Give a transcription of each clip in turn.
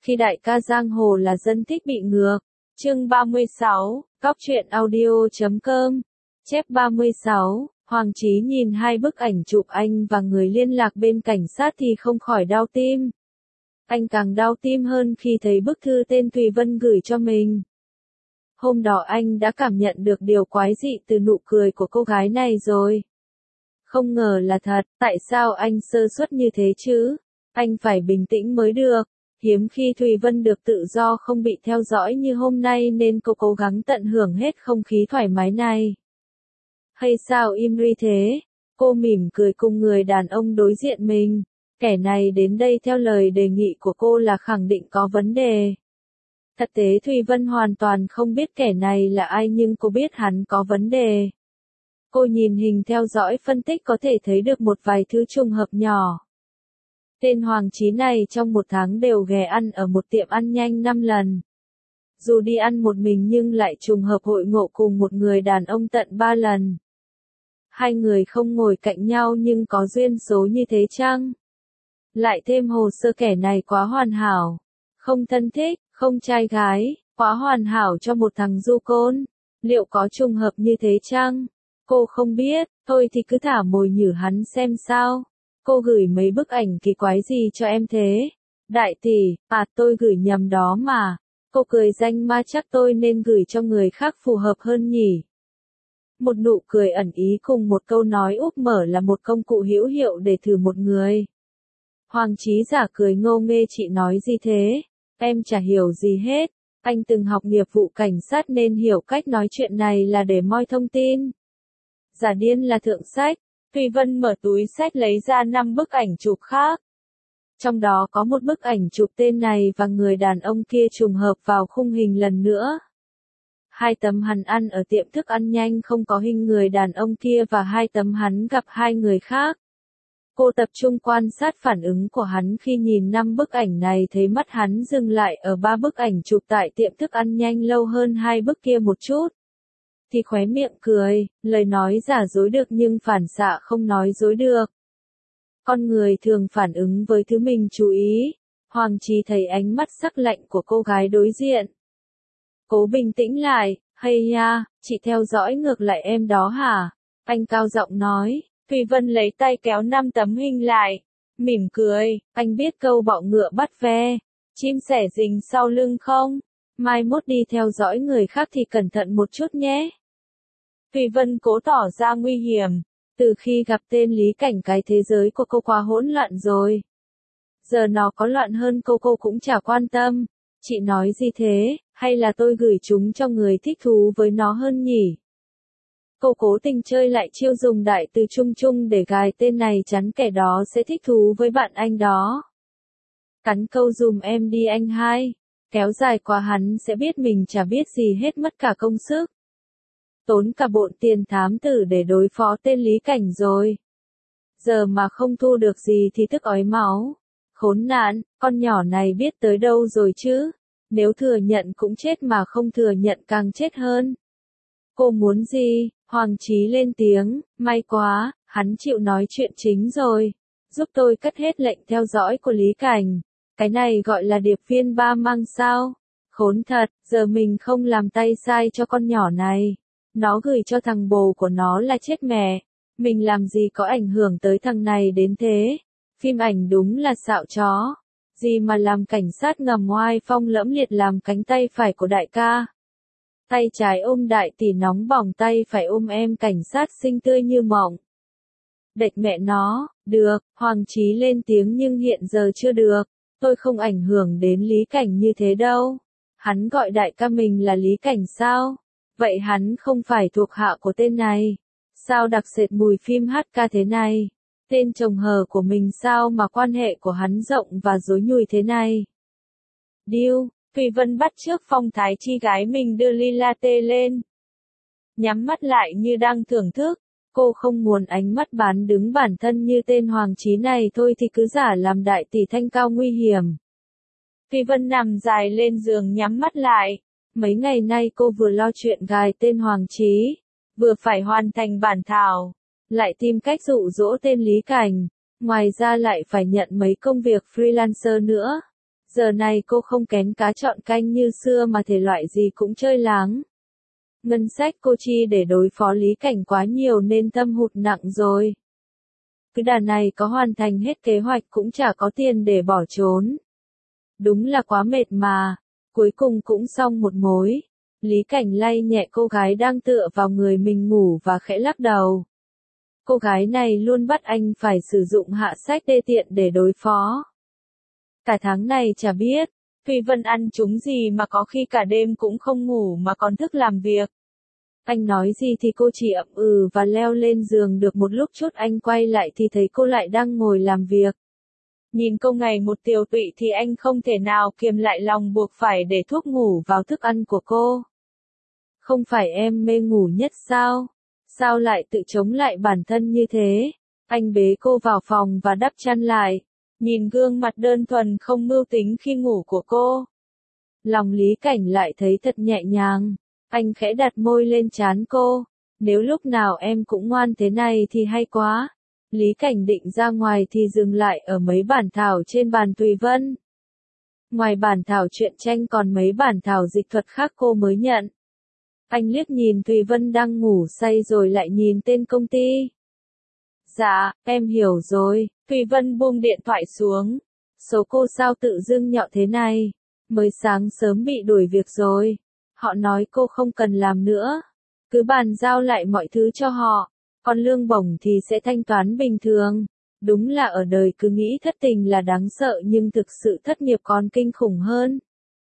khi đại ca giang hồ là dân thích bị ngược. Chương 36, Góc truyện audio.com. Chép 36, Hoàng Chí nhìn hai bức ảnh chụp anh và người liên lạc bên cảnh sát thì không khỏi đau tim. Anh càng đau tim hơn khi thấy bức thư tên Thùy Vân gửi cho mình. Hôm đó anh đã cảm nhận được điều quái dị từ nụ cười của cô gái này rồi. Không ngờ là thật, tại sao anh sơ suất như thế chứ? Anh phải bình tĩnh mới được. Hiếm khi Thùy Vân được tự do không bị theo dõi như hôm nay nên cô cố gắng tận hưởng hết không khí thoải mái này. Hay sao im ri thế? Cô mỉm cười cùng người đàn ông đối diện mình. Kẻ này đến đây theo lời đề nghị của cô là khẳng định có vấn đề. Thật tế Thùy Vân hoàn toàn không biết kẻ này là ai nhưng cô biết hắn có vấn đề. Cô nhìn hình theo dõi phân tích có thể thấy được một vài thứ trùng hợp nhỏ. Tên Hoàng Chí này trong một tháng đều ghé ăn ở một tiệm ăn nhanh 5 lần. Dù đi ăn một mình nhưng lại trùng hợp hội ngộ cùng một người đàn ông tận 3 lần. Hai người không ngồi cạnh nhau nhưng có duyên số như thế chăng? Lại thêm hồ sơ kẻ này quá hoàn hảo. Không thân thích, không trai gái, quá hoàn hảo cho một thằng du côn. Liệu có trùng hợp như thế chăng? Cô không biết, thôi thì cứ thả mồi nhử hắn xem sao. Cô gửi mấy bức ảnh kỳ quái gì cho em thế? Đại tỷ, tôi gửi nhầm đó mà. Cô cười danh ma chắc tôi nên gửi cho người khác phù hợp hơn nhỉ? Một nụ cười ẩn ý cùng một câu nói úp mở là một công cụ hữu hiệu để thử một người. Hoàng Chí giả cười ngô nghê chị nói gì thế? Em chả hiểu gì hết. Anh từng học nghiệp vụ cảnh sát nên hiểu cách nói chuyện này là để moi thông tin. Giả điên là thượng sách. Thùy Vân mở túi sách lấy ra 5 bức ảnh chụp khác. Trong đó có một bức ảnh chụp tên này và người đàn ông kia trùng hợp vào khung hình lần nữa. 2 tấm hắn ăn ở tiệm thức ăn nhanh không có hình người đàn ông kia và 2 tấm hắn gặp 2 người khác. Cô tập trung quan sát phản ứng của hắn khi nhìn 5 bức ảnh này thấy mắt hắn dừng lại ở 3 bức ảnh chụp tại tiệm thức ăn nhanh lâu hơn 2 bức kia một chút. Thì khóe miệng cười, lời nói giả dối được nhưng phản xạ không nói dối được. Con người thường phản ứng với thứ mình chú ý. Hoàng Chí thấy ánh mắt sắc lạnh của cô gái đối diện. Cố bình tĩnh lại, hay nha, chị theo dõi ngược lại em đó hả? Anh cao giọng nói. Thùy Vân lấy tay kéo 5 tấm hình lại. Mỉm cười, anh biết câu bọ ngựa bắt ve. Chim sẻ rình sau lưng không? Mai mốt đi theo dõi người khác thì cẩn thận một chút nhé. Thùy Vân cố tỏ ra nguy hiểm. Từ khi gặp tên Lý Cảnh cái thế giới của cô quá hỗn loạn rồi. Giờ nó có loạn hơn cô cũng chả quan tâm. Chị nói gì thế, hay là tôi gửi chúng cho người thích thú với nó hơn nhỉ? Cô cố tình chơi lại chiêu dùng đại từ chung chung để gài tên này chắn kẻ đó sẽ thích thú với bạn anh đó. Cắn câu dùm em đi anh hai. Kéo dài quá hắn sẽ biết mình chả biết gì hết mất cả công sức. Tốn cả bộn tiền thám tử để đối phó tên Lý Cảnh rồi. Giờ mà không thu được gì thì tức ói máu. Khốn nạn, con nhỏ này biết tới đâu rồi chứ? Nếu thừa nhận cũng chết mà không thừa nhận càng chết hơn. Cô muốn gì? Hoàng Chí lên tiếng, may quá, hắn chịu nói chuyện chính rồi. Giúp tôi cất hết lệnh theo dõi của Lý Cảnh. Cái này gọi là điệp viên ba mang sao? Khốn thật, giờ mình không làm tay sai cho con nhỏ này. Nó gửi cho thằng bồ của nó là chết mẹ. Mình làm gì có ảnh hưởng tới thằng này đến thế? Phim ảnh đúng là xạo chó. Gì mà làm cảnh sát ngầm oai phong lẫm liệt làm cánh tay phải của đại ca. Tay trái ôm đại tỷ nóng bỏng tay phải ôm em cảnh sát xinh tươi như mộng. Đệt mẹ nó, được, Hoàng Chí lên tiếng nhưng hiện giờ chưa được. Tôi không ảnh hưởng đến Lý Cảnh như thế đâu. Hắn gọi đại ca mình là Lý Cảnh sao? Vậy hắn không phải thuộc hạ của tên này. Sao đặc sệt mùi phim HK thế này? Tên chồng hờ của mình sao mà quan hệ của hắn rộng và rối nhùi thế này? Điêu, Thùy Vân bắt chước phong thái chi gái mình đưa ly latte lên. Nhắm mắt lại như đang thưởng thức. Cô không muốn ánh mắt bán đứng bản thân như tên Hoàng Chí này thôi thì cứ giả làm đại tỷ thanh cao nguy hiểm. Thùy Vân nằm dài lên giường nhắm mắt lại. Mấy ngày nay cô vừa lo chuyện gài tên Hoàng Chí, vừa phải hoàn thành bản thảo, lại tìm cách dụ dỗ tên Lý Cảnh, ngoài ra lại phải nhận mấy công việc freelancer nữa. Giờ này cô không kén cá chọn canh như xưa mà thể loại gì cũng chơi láng. Ngân sách cô chi để đối phó Lý Cảnh quá nhiều nên thâm hụt nặng rồi. Cứ đà này có hoàn thành hết kế hoạch cũng chả có tiền để bỏ trốn. Đúng là quá mệt mà. Cuối cùng cũng xong một mối. Lý Cảnh lay nhẹ cô gái đang tựa vào người mình ngủ và khẽ lắc đầu. Cô gái này luôn bắt anh phải sử dụng hạ sách đê tiện để đối phó. Cả tháng này chả biết, Thùy Vân ăn trúng gì mà có khi cả đêm cũng không ngủ mà còn thức làm việc. Anh nói gì thì cô chỉ ậm ừ và leo lên giường được một lúc chút anh quay lại thì thấy cô lại đang ngồi làm việc. Nhìn cô ngày một tiều tụy thì anh không thể nào kiềm lại lòng buộc phải để thuốc ngủ vào thức ăn của cô. Không phải em mê ngủ nhất sao? Sao lại tự chống lại bản thân như thế? Anh bế cô vào phòng và đắp chăn lại. Nhìn gương mặt đơn thuần không mưu tính khi ngủ của cô. Lòng Lý Cảnh lại thấy thật nhẹ nhàng. Anh khẽ đặt môi lên trán cô. Nếu lúc nào em cũng ngoan thế này thì hay quá. Lý Cảnh định ra ngoài thì dừng lại ở mấy bản thảo trên bàn Thùy Vân. Ngoài bản thảo truyện tranh còn mấy bản thảo dịch thuật khác cô mới nhận. Anh liếc nhìn Thùy Vân đang ngủ say rồi lại nhìn tên công ty. Dạ, em hiểu rồi. Thùy Vân buông điện thoại xuống. Số cô sao tự dưng nhọ thế này? Mới sáng sớm bị đuổi việc rồi. Họ nói cô không cần làm nữa. Cứ bàn giao lại mọi thứ cho họ. Còn lương bổng thì sẽ thanh toán bình thường. Đúng là ở đời cứ nghĩ thất tình là đáng sợ nhưng thực sự thất nghiệp còn kinh khủng hơn.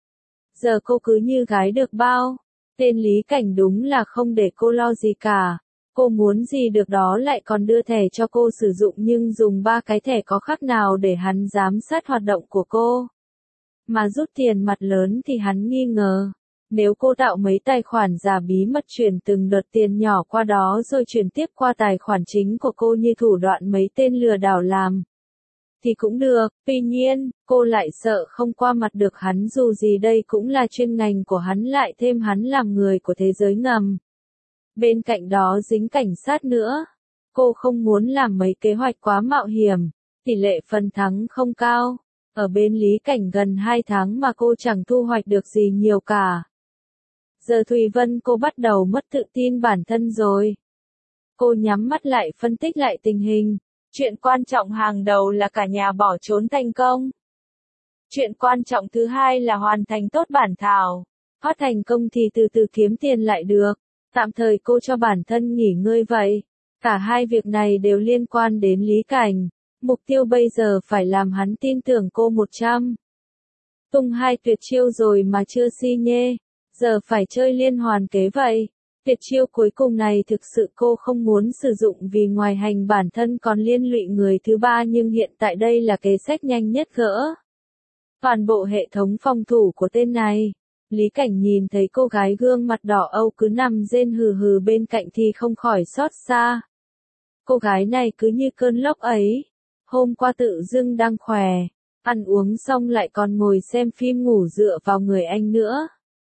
Giờ cô cứ như gái được bao. Tên Lý Cảnh đúng là không để cô lo gì cả. Cô muốn gì được đó lại còn đưa thẻ cho cô sử dụng nhưng dùng 3 cái thẻ có khác nào để hắn giám sát hoạt động của cô. Mà rút tiền mặt lớn thì hắn nghi ngờ. Nếu cô tạo mấy tài khoản giả bí mật chuyển từng đợt tiền nhỏ qua đó rồi chuyển tiếp qua tài khoản chính của cô như thủ đoạn mấy tên lừa đảo làm. Thì cũng được, tuy nhiên, cô lại sợ không qua mặt được hắn dù gì đây cũng là chuyên ngành của hắn lại thêm hắn làm người của thế giới ngầm. Bên cạnh đó dính cảnh sát nữa. Cô không muốn làm mấy kế hoạch quá mạo hiểm, tỷ lệ phần thắng không cao. Ở bên Lý Cảnh gần 2 tháng mà cô chẳng thu hoạch được gì nhiều cả. Giờ Thùy Vân cô bắt đầu mất tự tin bản thân rồi. Cô nhắm mắt lại phân tích lại tình hình. Chuyện quan trọng hàng đầu là cả nhà bỏ trốn thành công. Chuyện quan trọng thứ hai là hoàn thành tốt bản thảo. Phát thành công thì từ từ kiếm tiền lại được. Tạm thời cô cho bản thân nghỉ ngơi vậy. Cả hai việc này đều liên quan đến Lý Cảnh. Mục tiêu bây giờ phải làm hắn tin tưởng cô 100. Tung 2 tuyệt chiêu rồi mà chưa si nhê. Giờ phải chơi liên hoàn kế vậy. Tuyệt chiêu cuối cùng này thực sự cô không muốn sử dụng vì ngoài hành bản thân còn liên lụy người thứ ba nhưng hiện tại đây là kế sách nhanh nhất gỡ. Toàn bộ hệ thống phòng thủ của tên này. Lý Cảnh nhìn thấy cô gái gương mặt đỏ âu cứ nằm rên hừ hừ bên cạnh thì không khỏi xót xa. Cô gái này cứ như cơn lốc ấy. Hôm qua tự dưng đang khỏe. Ăn uống xong lại còn ngồi xem phim ngủ dựa vào người anh nữa.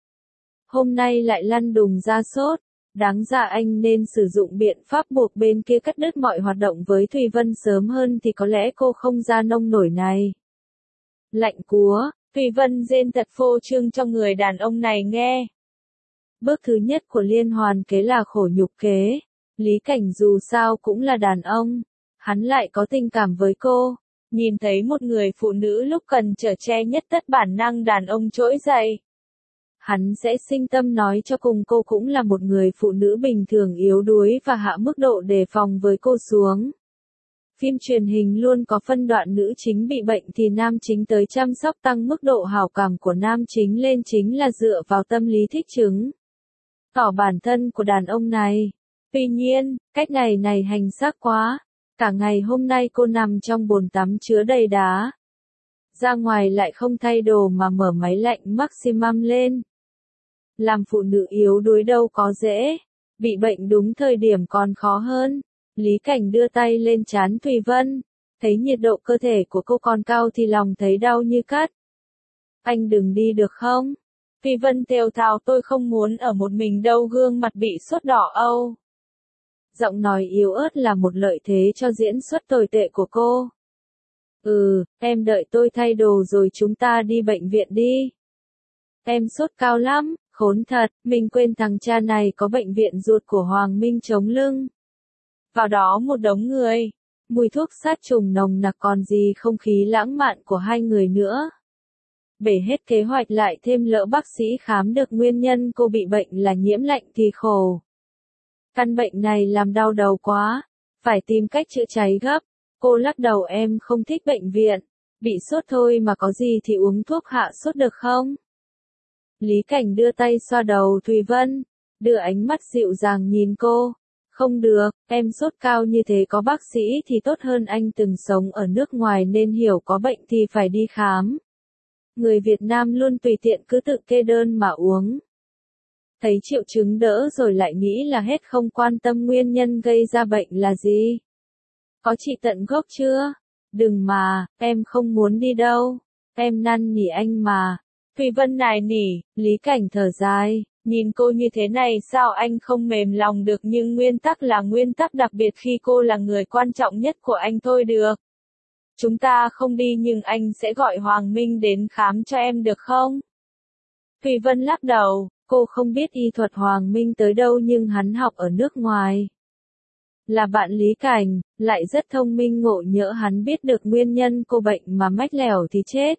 Hôm nay lại lăn đùng ra sốt. Đáng ra anh nên sử dụng biện pháp buộc bên kia cắt đứt mọi hoạt động với Thùy Vân sớm hơn thì có lẽ cô không ra nông nổi này. Lạnh cúa, Thùy Vân rên thật phô trương cho người đàn ông này nghe. Bước thứ nhất của liên hoàn kế là khổ nhục kế. Lý Cảnh dù sao cũng là đàn ông. Hắn lại có tình cảm với cô. Nhìn thấy một người phụ nữ lúc cần chở che nhất tất bản năng đàn ông trỗi dậy. Hắn sẽ sinh tâm nói cho cùng cô cũng là một người phụ nữ bình thường yếu đuối và hạ mức độ đề phòng với cô xuống. Phim truyền hình luôn có phân đoạn nữ chính bị bệnh thì nam chính tới chăm sóc tăng mức độ hảo cảm của nam chính lên chính là dựa vào tâm lý thích chứng. Tỏ bản thân của đàn ông này. Tuy nhiên, cách này hành xác quá. Cả ngày hôm nay cô nằm trong bồn tắm chứa đầy đá. Ra ngoài lại không thay đồ mà mở máy lạnh maximum lên. Làm phụ nữ yếu đuối đâu có dễ. Bị bệnh đúng thời điểm còn khó hơn. Lý Cảnh đưa tay lên trán Thùy Vân. Thấy nhiệt độ cơ thể của cô còn cao thì lòng thấy đau như cắt. Anh đừng đi được không? Thùy Vân thều thào tôi không muốn ở một mình đâu gương mặt bị sốt đỏ âu. Giọng nói yếu ớt là một lợi thế cho diễn xuất tồi tệ của cô. Em đợi tôi thay đồ rồi chúng ta đi bệnh viện đi. Em sốt cao lắm, khốn thật, mình quên thằng cha này có bệnh viện ruột của Hoàng Minh chống lưng. Vào đó một đống người, mùi thuốc sát trùng nồng nặc còn gì không khí lãng mạn của hai người nữa. Bể hết kế hoạch lại thêm lỡ bác sĩ khám được nguyên nhân cô bị bệnh là nhiễm lạnh thì khổ. Căn bệnh này làm đau đầu quá, phải tìm cách chữa cháy gấp. Cô lắc đầu em không thích bệnh viện, bị sốt thôi mà có gì thì uống thuốc hạ sốt được không? Lý Cảnh đưa tay xoa đầu Thùy Vân, đưa ánh mắt dịu dàng nhìn cô. Không được, em sốt cao như thế có bác sĩ thì tốt hơn anh từng sống ở nước ngoài nên hiểu có bệnh thì phải đi khám. Người Việt Nam luôn tùy tiện cứ tự kê đơn mà uống. Thấy triệu chứng đỡ rồi lại nghĩ là hết không quan tâm nguyên nhân gây ra bệnh là gì. Có trị tận gốc chưa? Đừng mà, em không muốn đi đâu. Em năn nỉ anh mà. Thùy Vân nài nỉ, Lý Cảnh thở dài. Nhìn cô như thế này sao anh không mềm lòng được nhưng nguyên tắc là nguyên tắc đặc biệt khi cô là người quan trọng nhất của anh thôi được. Chúng ta không đi nhưng anh sẽ gọi Hoàng Minh đến khám cho em được không? Thùy Vân lắc đầu, cô không biết y thuật Hoàng Minh tới đâu nhưng hắn học ở nước ngoài. Là bạn Lý Cảnh, lại rất thông minh ngộ nhỡ hắn biết được nguyên nhân cô bệnh mà mách lẻo thì chết.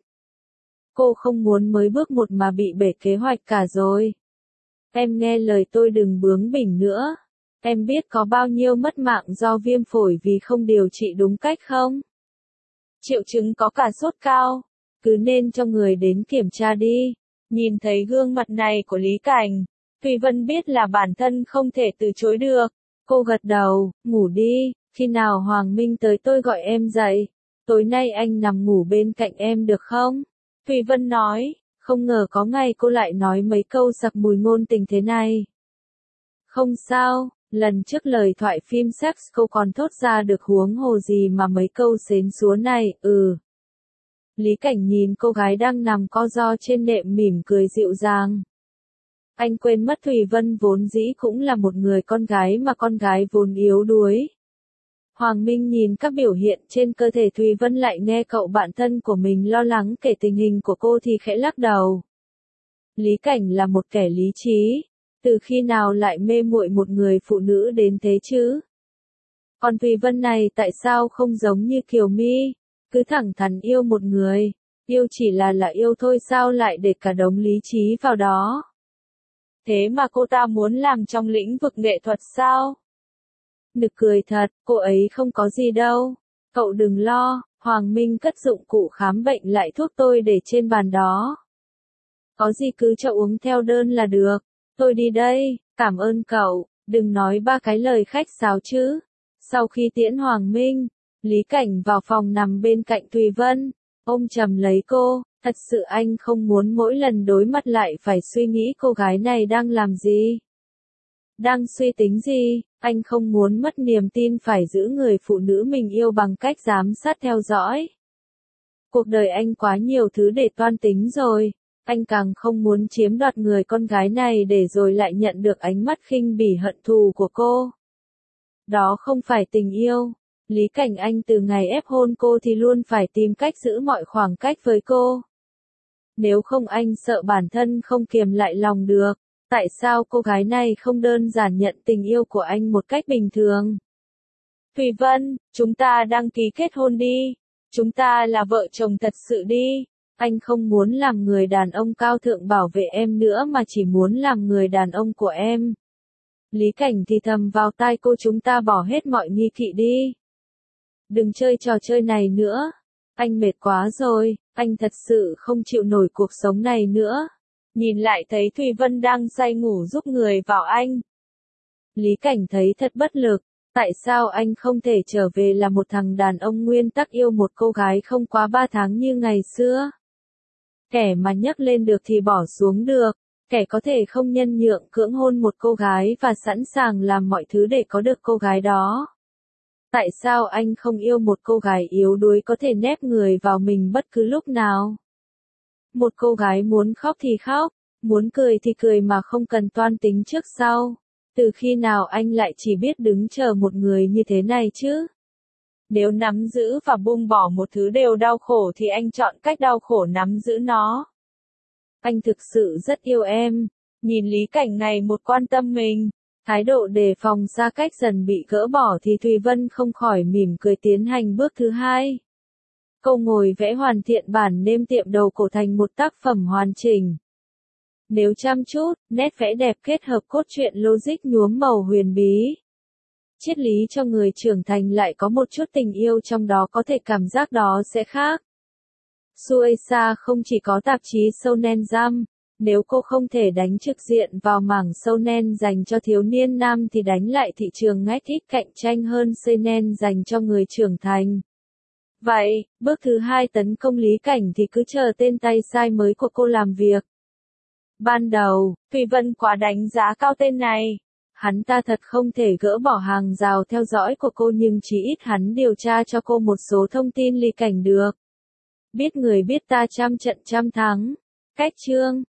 Cô không muốn mới bước một mà bị bể kế hoạch cả rồi. Em nghe lời tôi đừng bướng bỉnh nữa. Em biết có bao nhiêu mất mạng do viêm phổi vì không điều trị đúng cách không? Triệu chứng có cả sốt cao. Cứ nên cho người đến kiểm tra đi. Nhìn thấy gương mặt này của Lý Cảnh, Thùy Vân biết là bản thân không thể từ chối được. Cô gật đầu, ngủ đi, khi nào Hoàng Minh tới tôi gọi em dậy. Tối nay anh nằm ngủ bên cạnh em được không? Thùy Vân nói, không ngờ có ngày cô lại nói mấy câu sặc mùi ngôn tình thế này. Không sao, lần trước lời thoại phim sex cô còn thốt ra được huống hồ gì mà mấy câu xến xúa này, Lý Cảnh nhìn cô gái đang nằm co ro trên nệm mỉm cười dịu dàng. Anh quên mất Thùy Vân vốn dĩ cũng là một người con gái mà con gái vốn yếu đuối. Hoàng Minh nhìn các biểu hiện trên cơ thể Thùy Vân lại nghe cậu bạn thân của mình lo lắng kể tình hình của cô thì khẽ lắc đầu. Lý Cảnh là một kẻ lý trí, từ khi nào lại mê muội một người phụ nữ đến thế chứ? Còn Thùy Vân này tại sao không giống như Kiều My, cứ thẳng thắn yêu một người, yêu chỉ là yêu thôi sao lại để cả đống lý trí vào đó? Thế mà cô ta muốn làm trong lĩnh vực nghệ thuật sao? Nực cười thật, cô ấy không có gì đâu. Cậu đừng lo, Hoàng Minh cất dụng cụ khám bệnh lại thuốc tôi để trên bàn đó. Có gì cứ cho uống theo đơn là được. Tôi đi đây, cảm ơn cậu, đừng nói ba cái lời khách sáo chứ. Sau khi tiễn Hoàng Minh, Lý Cảnh vào phòng nằm bên cạnh Thùy Vân, ôm chầm lấy cô. Thật sự anh không muốn mỗi lần đối mặt lại phải suy nghĩ cô gái này đang làm gì. Đang suy tính gì, anh không muốn mất niềm tin phải giữ người phụ nữ mình yêu bằng cách giám sát theo dõi. Cuộc đời anh quá nhiều thứ để toan tính rồi, anh càng không muốn chiếm đoạt người con gái này để rồi lại nhận được ánh mắt khinh bỉ hận thù của cô. Đó không phải tình yêu. Lý Cảnh anh từ ngày ép hôn cô thì luôn phải tìm cách giữ mọi khoảng cách với cô. Nếu không anh sợ bản thân không kiềm lại lòng được. Tại sao cô gái này không đơn giản nhận tình yêu của anh một cách bình thường? Thùy Vân, chúng ta đăng ký kết hôn đi. Chúng ta là vợ chồng thật sự đi. Anh không muốn làm người đàn ông cao thượng bảo vệ em nữa mà chỉ muốn làm người đàn ông của em. Lý Cảnh thì thầm vào tai cô chúng ta bỏ hết mọi nghi kỵ đi. Đừng chơi trò chơi này nữa. Anh mệt quá rồi, anh thật sự không chịu nổi cuộc sống này nữa. Nhìn lại thấy Thùy Vân đang say ngủ giúp người vào anh. Lý Cảnh thấy thật bất lực, tại sao anh không thể trở về là một thằng đàn ông nguyên tắc yêu một cô gái không quá 3 tháng như ngày xưa? Kẻ mà nhấc lên được thì bỏ xuống được, kẻ có thể không nhân nhượng cưỡng hôn một cô gái và sẵn sàng làm mọi thứ để có được cô gái đó. Tại sao anh không yêu một cô gái yếu đuối có thể nép người vào mình bất cứ lúc nào? Một cô gái muốn khóc thì khóc, muốn cười thì cười mà không cần toan tính trước sau. Từ khi nào anh lại chỉ biết đứng chờ một người như thế này chứ? Nếu nắm giữ và buông bỏ một thứ đều đau khổ thì anh chọn cách đau khổ nắm giữ nó. Anh thực sự rất yêu em. Nhìn Lý Cảnh ngày một quan tâm mình, thái độ đề phòng xa cách dần bị gỡ bỏ thì Thùy Vân không khỏi mỉm cười tiến hành bước thứ hai. Cô ngồi vẽ hoàn thiện bản nêm tiệm đầu cổ thành một tác phẩm hoàn chỉnh. Nếu chăm chút, nét vẽ đẹp kết hợp cốt truyện logic nhuốm màu huyền bí. Triết lý cho người trưởng thành lại có một chút tình yêu trong đó, có thể cảm giác đó sẽ khác. Shueisha không chỉ có tạp chí Shonen Jump, nếu cô không thể đánh trực diện vào mảng Shonen dành cho thiếu niên nam thì đánh lại thị trường ngách ít cạnh tranh hơn Seinen dành cho người trưởng thành. Vậy, bước thứ hai tấn công Lý Cảnh thì cứ chờ tên tay sai mới của cô làm việc. Ban đầu, Thùy Vân quá đánh giá cao tên này. Hắn ta thật không thể gỡ bỏ hàng rào theo dõi của cô, nhưng chỉ ít hắn điều tra cho cô một số thông tin Lý Cảnh được. Biết người biết ta trăm trận trăm thắng. Cách chương